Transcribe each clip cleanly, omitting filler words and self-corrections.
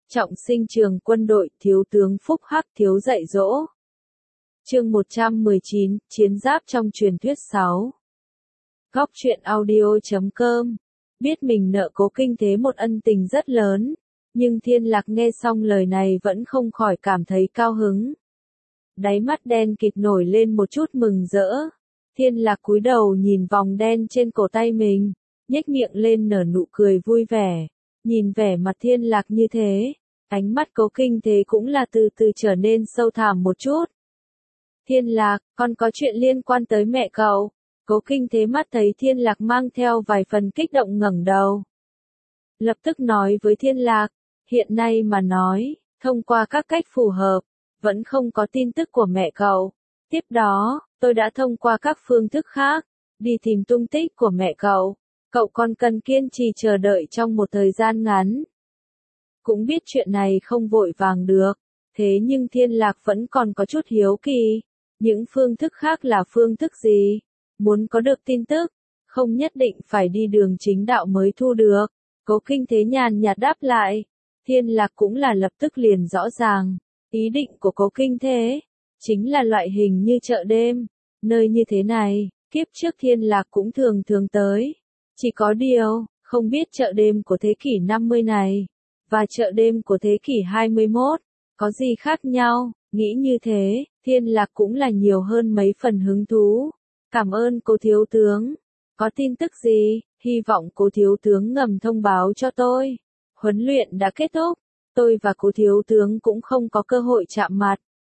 Trọng sinh trường quân đội, thiếu tướng Phúc Hắc thiếu dạy dỗ. Chương 119, Chiến giáp trong truyền thuyết 6. Góc truyện audio.com. Biết mình nợ Cố Kinh Thế một ân tình rất lớn, nhưng Thiên Lạc nghe xong lời này vẫn không khỏi cảm thấy cao hứng. Đáy mắt đen kịt nổi lên một chút mừng rỡ. Thiên Lạc cúi đầu nhìn vòng đen trên cổ tay mình, nhếch miệng lên nở nụ cười vui vẻ. Nhìn vẻ mặt Thiên Lạc như thế, ánh mắt Cố Kinh Thế cũng là từ từ trở nên sâu thẳm một chút. Thiên Lạc, con có chuyện liên quan tới mẹ cậu. Cố Kinh Thế mắt thấy Thiên Lạc mang theo vài phần kích động ngẩng đầu. Lập tức nói với Thiên Lạc, hiện nay mà nói, thông qua các cách phù hợp, vẫn không có tin tức của mẹ cậu. Tiếp đó, tôi đã thông qua các phương thức khác, đi tìm tung tích của mẹ cậu. Cậu còn cần kiên trì chờ đợi trong một thời gian ngắn. Cũng biết chuyện này không vội vàng được, thế nhưng Thiên Lạc vẫn còn có chút hiếu kỳ. Những phương thức khác là phương thức gì? Muốn có được tin tức, không nhất định phải đi đường chính đạo mới thu được. Cố Kinh Thế nhàn nhạt đáp lại. Thiên Lạc cũng là lập tức liền rõ ràng. Ý định của Cố Kinh Thế chính là loại hình như chợ đêm. Nơi như thế này, kiếp trước Thiên Lạc cũng thường thường tới. Chỉ có điều, không biết chợ đêm của thế kỷ 50 này và chợ đêm của thế kỷ 21 có gì khác nhau. Nghĩ như thế, Thiên Lạc cũng là nhiều hơn mấy phần hứng thú. Cảm ơn Cố thiếu tướng. Có tin tức gì? Hy vọng Cố thiếu tướng ngầm thông báo cho tôi. Huấn luyện đã kết thúc, tôi và Cố thiếu tướng cũng không có cơ hội chạm mặt.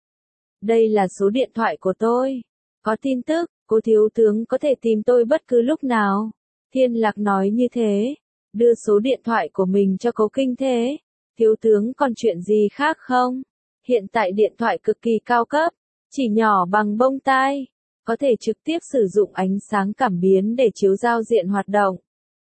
Đây là số điện thoại của tôi. Có tin tức, Cố thiếu tướng có thể tìm tôi bất cứ lúc nào. Thiên Lạc nói như thế, đưa số điện thoại của mình cho Cố Kinh Thế. Thiếu tướng còn chuyện gì khác không? Hiện tại điện thoại cực kỳ cao cấp, chỉ nhỏ bằng bông tai, có thể trực tiếp sử dụng ánh sáng cảm biến để chiếu giao diện hoạt động.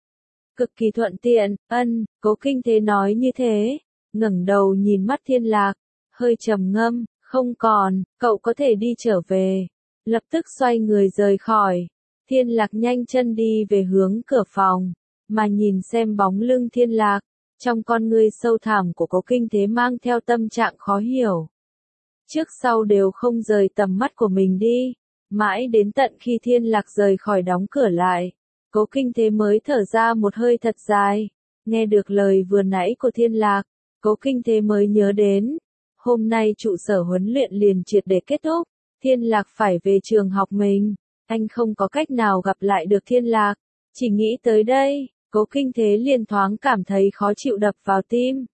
Cực kỳ thuận tiện, Cố Kinh Thế nói như thế, ngẩng đầu nhìn mắt Thiên Lạc, hơi trầm ngâm, không còn, cậu có thể đi trở về. Lập tức xoay người rời khỏi. Thiên Lạc nhanh chân đi về hướng cửa phòng, mà nhìn xem bóng lưng Thiên Lạc. Trong con ngươi sâu thẳm của Cố Kinh Thế mang theo tâm trạng khó hiểu. Trước sau đều không rời tầm mắt của mình đi. Mãi đến tận khi Thiên Lạc rời khỏi đóng cửa lại, Cố Kinh Thế mới thở ra một hơi thật dài. Nghe được lời vừa nãy của Thiên Lạc, Cố Kinh Thế mới nhớ đến. Hôm nay trụ sở huấn luyện liền triệt để kết thúc. Thiên Lạc phải về trường học mình. Anh không có cách nào gặp lại được Thiên Lạc. Chỉ nghĩ tới đây, Cố Kinh Thế liền thoáng cảm thấy khó chịu đập vào tim.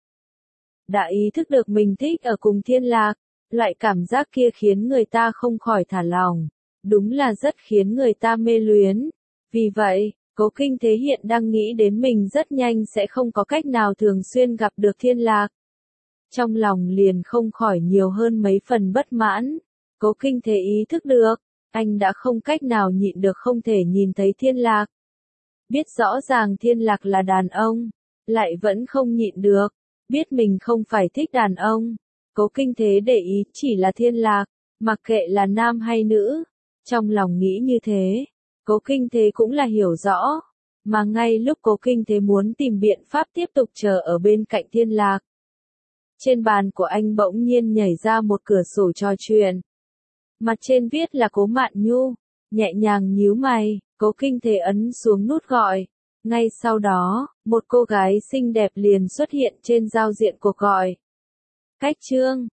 Đã ý thức được mình thích ở cùng Thiên Lạc, loại cảm giác kia khiến người ta không khỏi thả lỏng. Đúng là rất khiến người ta mê luyến. Vì vậy, Cố Kinh Thế hiện đang nghĩ đến mình rất nhanh sẽ không có cách nào thường xuyên gặp được Thiên Lạc. Trong lòng liền không khỏi nhiều hơn mấy phần bất mãn. Cố Kinh Thế ý thức được, anh đã không cách nào nhịn được không thể nhìn thấy Thiên Lạc. Biết rõ ràng Thiên Lạc là đàn ông, lại vẫn không nhịn được. Biết mình không phải thích đàn ông. Cố Kinh Thế để ý chỉ là Thiên Lạc, mặc kệ là nam hay nữ. Trong lòng nghĩ như thế, Cố Kinh Thế cũng là hiểu rõ. Mà ngay lúc Cố Kinh Thế muốn tìm biện pháp tiếp tục chờ ở bên cạnh Thiên Lạc, trên bàn của anh bỗng nhiên nhảy ra một cửa sổ trò chuyện. Mặt trên viết là Cố Mạn Nhu. Nhẹ nhàng nhíu mày, Cố Kinh Thế ấn xuống nút gọi. Ngay sau đó, một cô gái xinh đẹp liền xuất hiện trên giao diện cuộc gọi. Cách chương